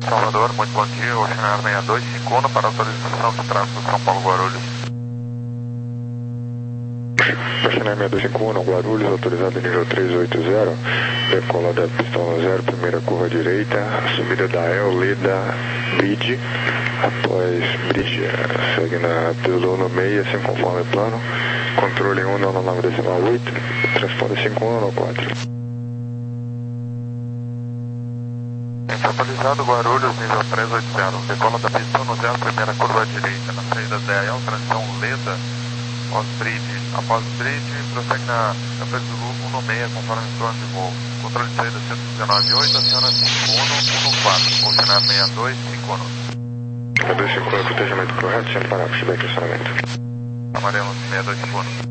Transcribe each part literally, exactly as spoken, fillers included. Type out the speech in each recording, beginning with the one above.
Salvador, muito bom dia. Oceanário seis dois cinco um para autorização de tráfego São Paulo Guarulhos. Oceanário seis dois cinco um, Guarulhos, autorizado nível trezentos e oitenta. Decola da pista zero, primeira curva direita, subida da El, Leda, Bridge. Após Bridge, segue na pílula no meio, assim conforme o plano. Controle um nove nove decimal oito, transponder cinco um nove quatro. Atualizado Guarulhos, nível trezentos e oitenta. Decola da pista zero, primeira curva direita, na saída da E L, transição Leda, após Bridge. Após Bridge, prossegue na pílula um no meio, conforme o plano de voo. Controle de saída cento e dezenove oito, aciona cinco um um quatro, Oceanário seis dois cinco um. seis dois cinco um, protegimento correto, sem parar, feedback e acionamento. Amarelo seis dois cinco um.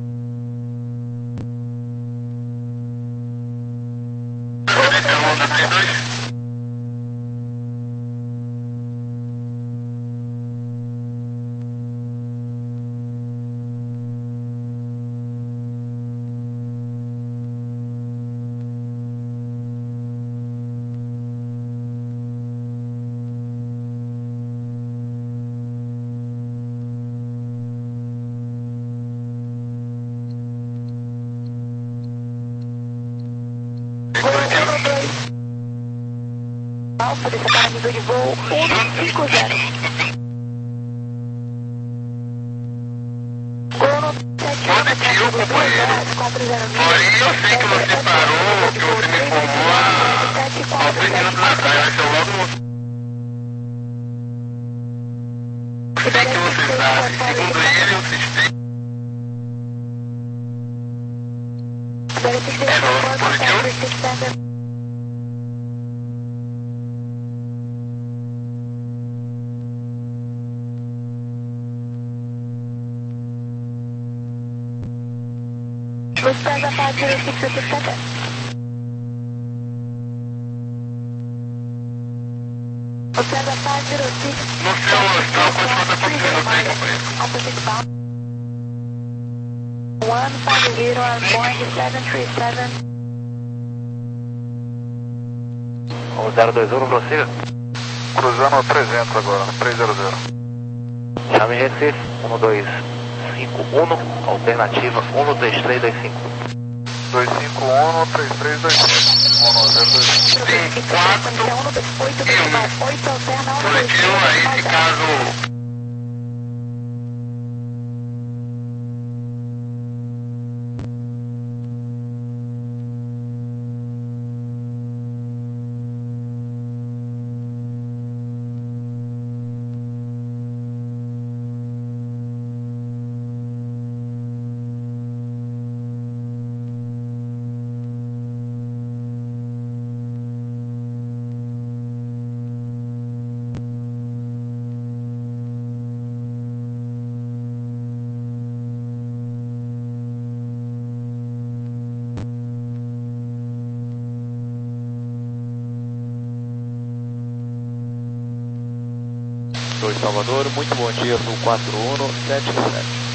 Alfa, desça para nível de voo um cinco zero. Gol sete um, quatro zero nove. Porém, eu sei que você parou, que você me informou há três minutos atrás, mas eu logo... Eu sei que você sabe, segundo ele, o sistema... É nosso positivo? Lufthansa five zero six zero seven. Lufthansa five zero six. No seu local, quanto está acontecendo aí, companheiro? Opposite bound. one five zero on Boeing seven three seven. O zero dois um, prossiga. Cruzando trezentos agora, trezentos. Chame Recife, um dois cinco um, alternativa um dois três dois cinco. dois cinco um, três três dois cinco. um zero dois cinco. Positivo aí, se caso... dois Salvador, muito bom dia, Sul quatro um sete sete.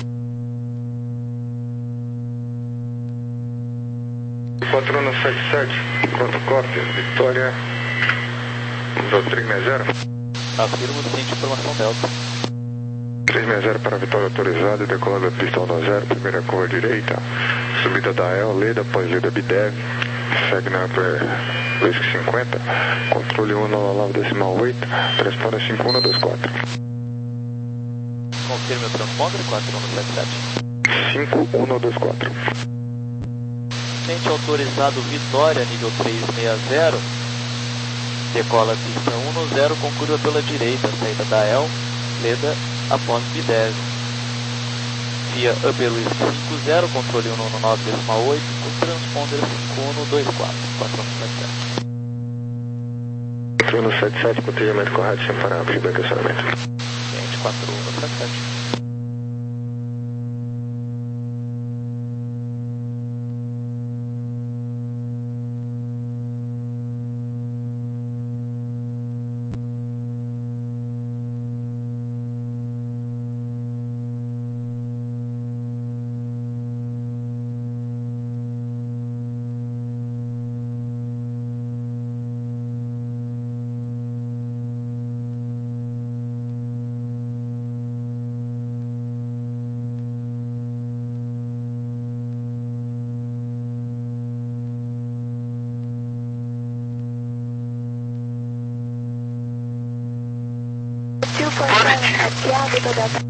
quatro um sete sete, pronto, cópia, Vitória, três seis zero. Afirmo, ciente, informação Delta. três seis zero para Vitória autorizado, decola da pista um zero, primeira curva direita, subida da E L, Leda, após Leda Bidev, segue na Whisky cinquenta, controle um nove nove decimal oito, transponder cinco um dois quatro. Confirme o transponder quatro um sete sete. cinco um dois quatro. Ciente autorizado Vitória, nível trezentos e sessenta, decola pista um zero com curva pela direita, saída da E L, Leda, após Bidev. Via Upper Whisky cinco zero, controle um nove decimal oito, com transponder cinco um dois quatro, quatro um sete sete. quatro um sete sete, protegimento correto, sem parar, feedback e acionamento. Ciente quatro um sete sete. Aqui é a Vitor Delta.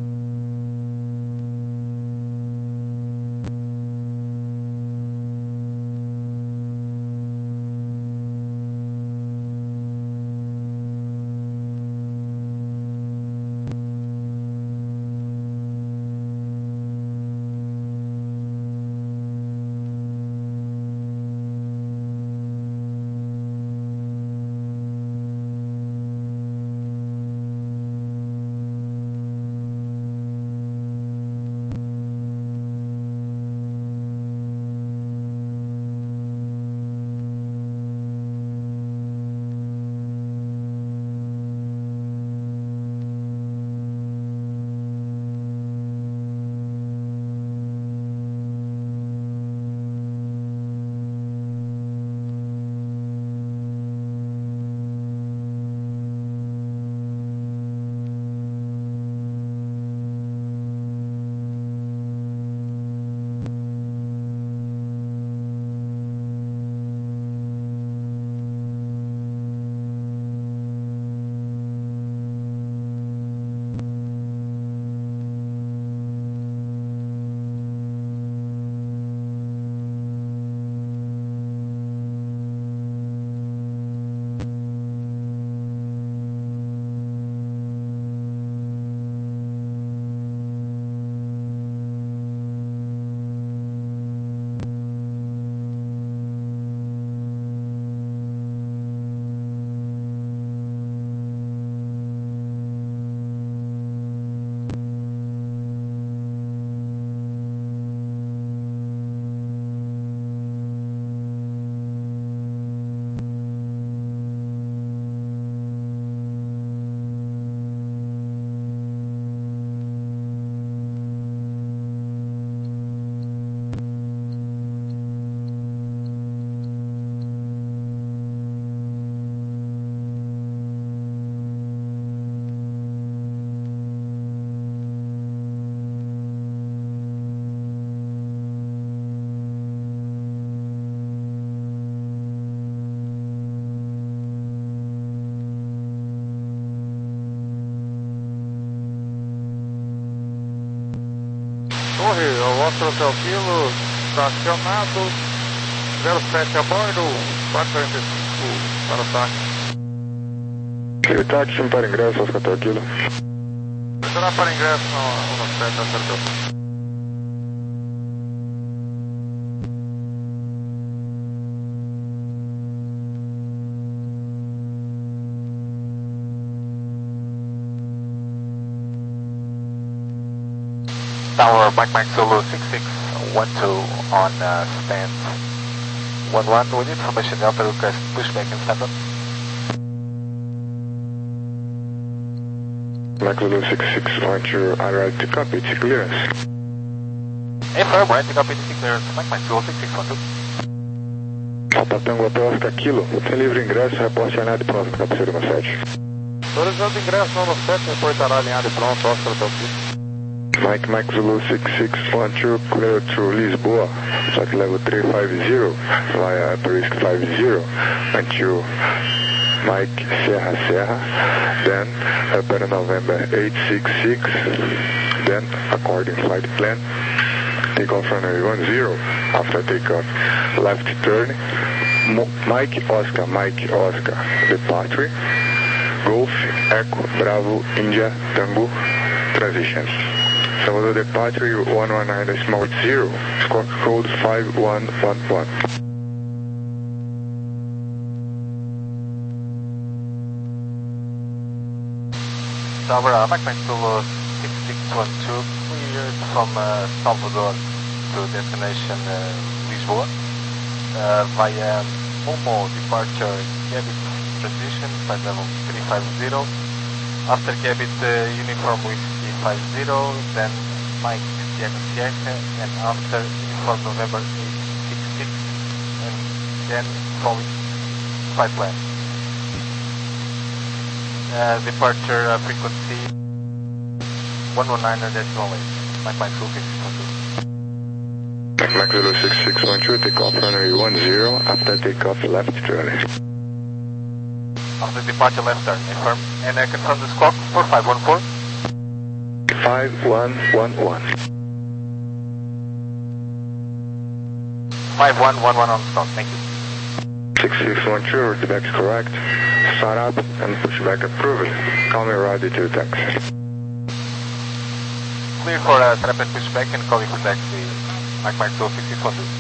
Torre, o Oscar Hotel Kilo, estacionado, zero sete a bordo, quatro quarenta e cinco para o táxi. Aquele táxi para ingresso, Oscar Hotel Kilo. Será para ingresso no sete, Oscar Hotel Kilo. Tower, Mike Mike Zulu six six one two on uh, stand one one. We need information Delta request pushback in stand up. Mike Zulu six six one two, alright, to copy, it's clearance. Affirm, right, to copy, it's clearance. Mike Mike Zulu six six one two. Alpha Tango Hotel Oscar Kilo, tem livre ingresso, reporte alinhado e pronto, cabeceira no sete. Autorizando ingresso no sete, reportará alinhado e pronto, Oscar Hotel Kilo. Mike Mike Zulu six six one two, clear to Lisboa, flight level three five zero, via Aperisk five zero, until Mike Serra Serra, then Airplane November eight six six, then according flight plan, take off runway one zero, after takeoff, left turn, Mo Mike Oscar, Mike Oscar, departure, Golf, Echo, Bravo, India, Tango, transition. Salvador departure one one nine decimal zero, squawk code five one one one. Tower, Mike Mike Zulu six six one two, cleared from uh, Salvador to destination uh, Lisboa uh, via Momo departure Cabit transition, flight level three five zero. After Cabit uh, uniform whiskey five zero, then Mike Sierra Sierra, and after uniform November eight six six, and then following flight plan. Uh, departure uh, frequency one one nine decimal eight, Mike Mike Zulu six six one two. Mike Zulu six six one two, take off runway one zero, after takeoff left turn. After departure left turn, confirm, and I confirm the squawk four five one four. five one one one. five one one one on stop, thank you. six six one two, route back is correct. Start up and pushback approved. Call me ready to taxi. Clear for uh, setup and pushback and calling for taxi. Mike Mike two six six one two.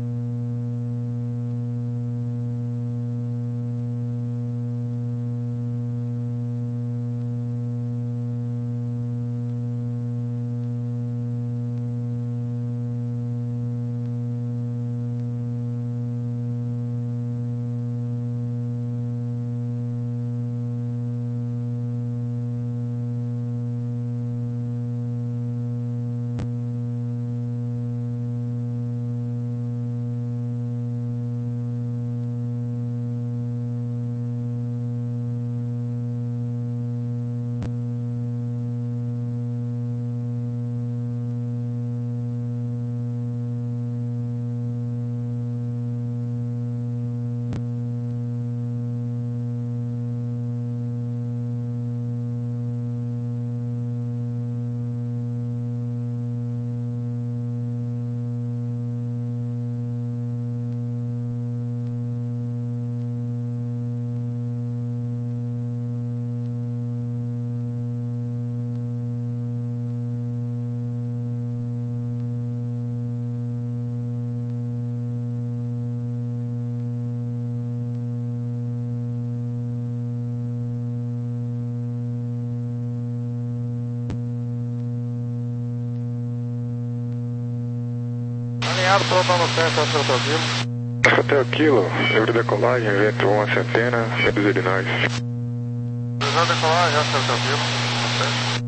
Alinhado, pelotão no centro, Oscar Hotel Kilo. Hotel Kilo, livre decolagem, vento uma centena, medo de nós. Visão decolagem, Oscar Hotel Kilo. No centro.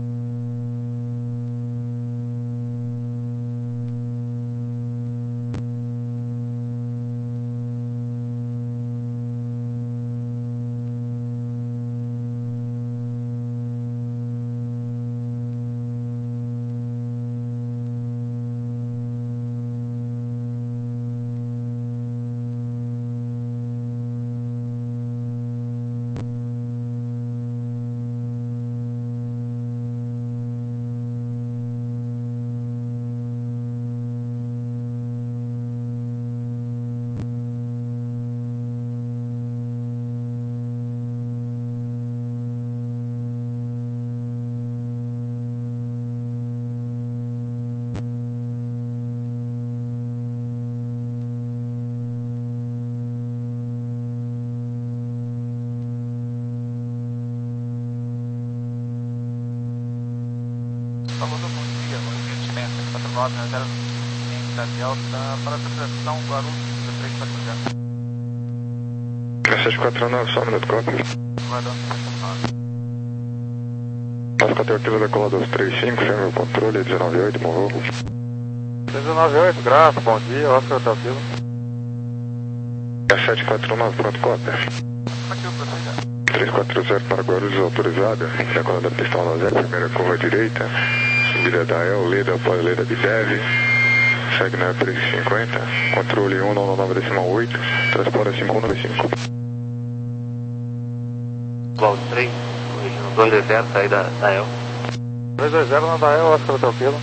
Falou do bom dia, movimento sete quatro nove, zero cinco da Delta, para a transação Guarulhos três quatro zero. sete quatro nove, só um minuto, copy. Guarulhos três quatro nove. Oscar Hotel Kilo, decola dois três cinco, chama o controle, dezenove oito, morreu. dezenove oito, graça, bom dia, Oscar Hotel Kilo. sete quatro nove, pronto, copy. Aqui o processo. três quatro zero para Guarulhos, autorizada. Decola da pista um zero, primeira curva direita. Subida da El, Leda, após Leda de Deve. Segue na três cinquenta. Controle um nove nove oito. Transporta cinco um nove cinco. Valdo três, corrigindo dois dois zero, saída da El. dois dois zero na Dael, Oscar Hotel Kilo.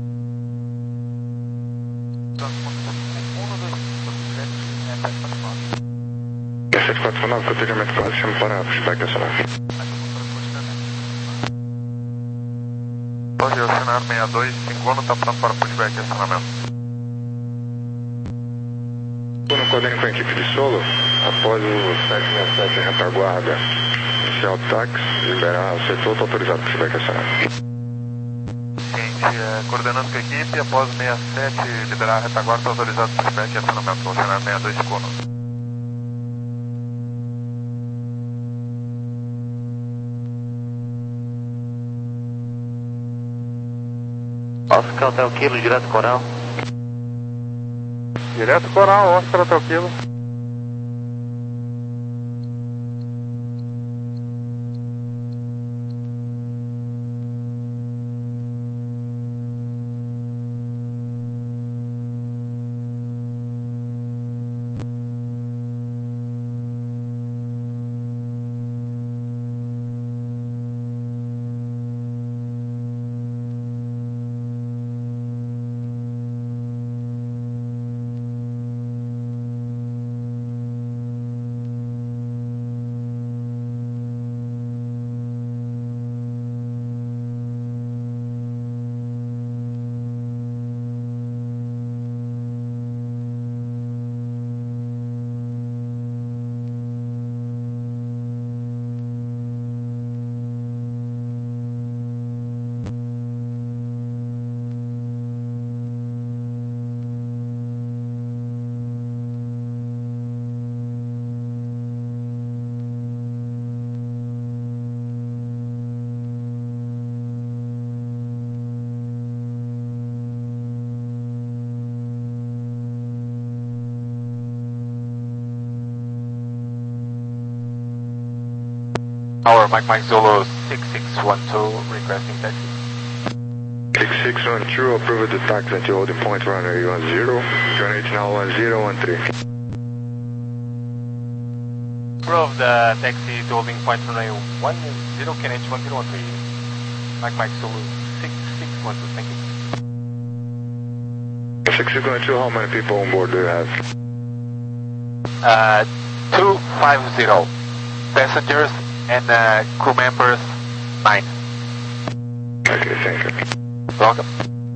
sete quatro nove, cotejamento quase, chama para pushback acionar. Pode assinar sessenta e dois, cinco um, está pronto para pushback e acionamento. No coadene com a equipe de solo, após o sete seis sete retaguarda, iniciar o táxi, liberar o setor, está autorizado para pushback acionar. Seguinte, é, coordenando com a equipe, após sessenta e sete liberar a retaguarda, está autorizado para pushback e acionamento. Vou assinar sessenta e dois, cinco um. Oscar Hotel Kilo, direto Coral. Direto Coral, Oscar Hotel Kilo. Tower, Mike Mike Zulu six six one two, requesting taxi. six six one two, approve the taxi until holding point runway one zero, turn eight now one zero one three. Approve the taxi to holding point runway one zero, K N H one zero one three. Mike Mike Zulu six six one two, thank you. six six one two, how many people on board do you have? Uh, two fifty passengers and uh, crew members nine. Okay, thank you. Welcome.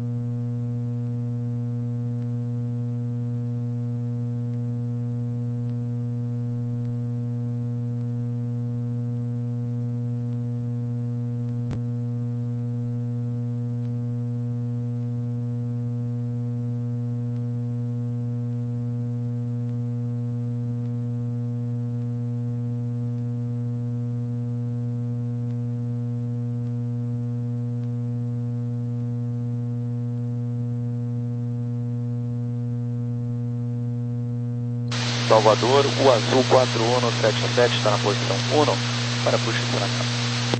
Salvador, o azul quatro um sete sete está na posição um para posicionamento.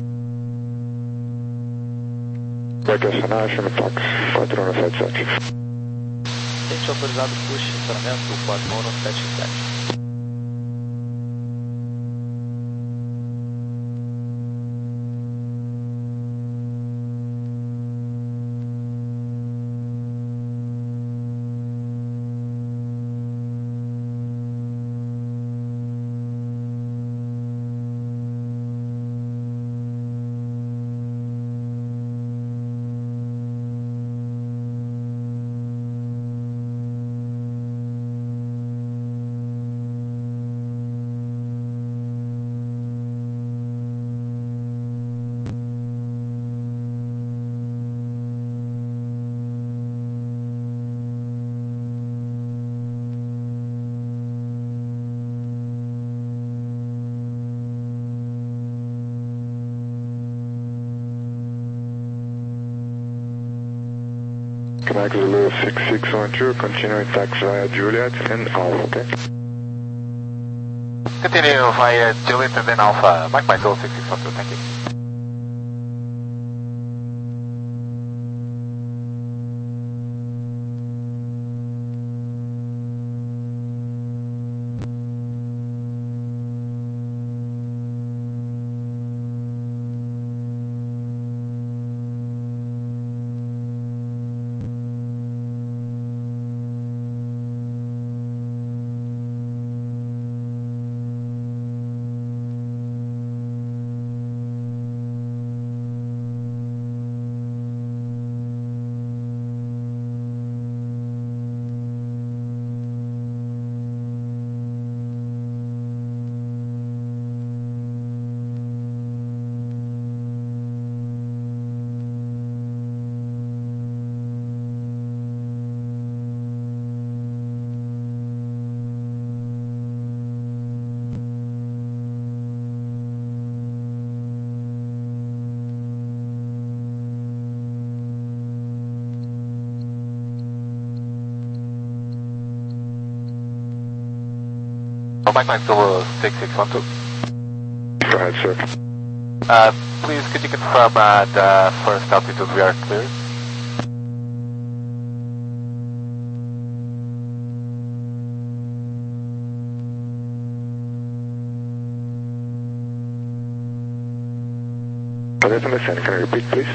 Vai questionar, chama táxi quatro um sete sete. Tente autorizado posicionamento quatro um sete sete. Mike Zulu six six one two, continuing taxi via Juliet and Alpha, okay? Continue via Juliet and then Alpha. Mike Mike Zulu six six one two, thank you. Mike Mike Zulu six six one two. Go ahead, sir. Uh, please could you confirm uh, the first altitude we are clear? I didn't understand, can you repeat please?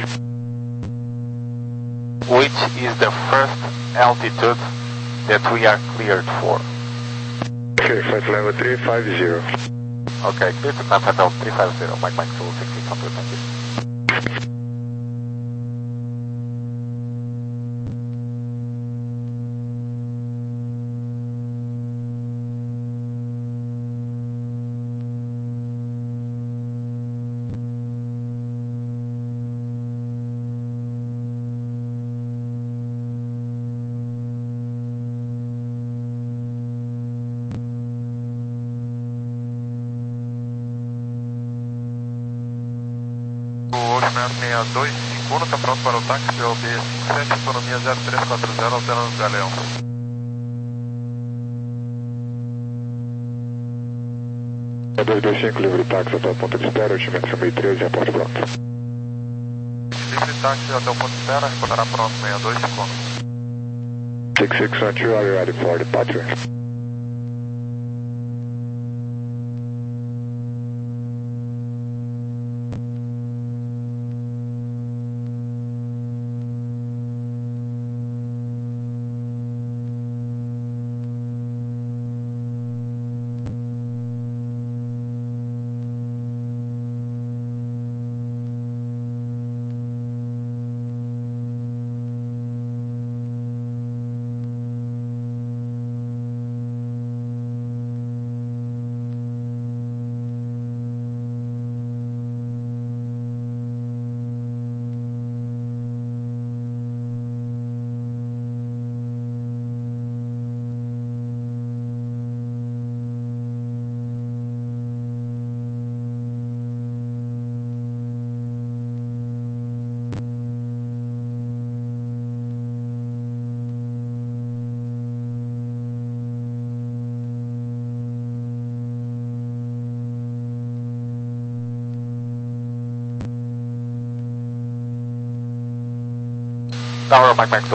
Which is the first altitude that we are cleared for? Okay, flight level three five zero. Okay, clear to climb flight level three five zero, Mike Mike Zulu six six one two, thank you. O Oceanet seis dois cinco um está pronto para o táxi O B cinco sete, autonomia zero três quatro zero, alterando Galeão. dois dois cinco, livre táxi até o ponto de espera, altimetria mil e treze, reporte pronto. Livre táxi até o ponto de espera, recordará pronto, sessenta e dois cinco. six six one two, are you ready for departure? Tower, Mike Mike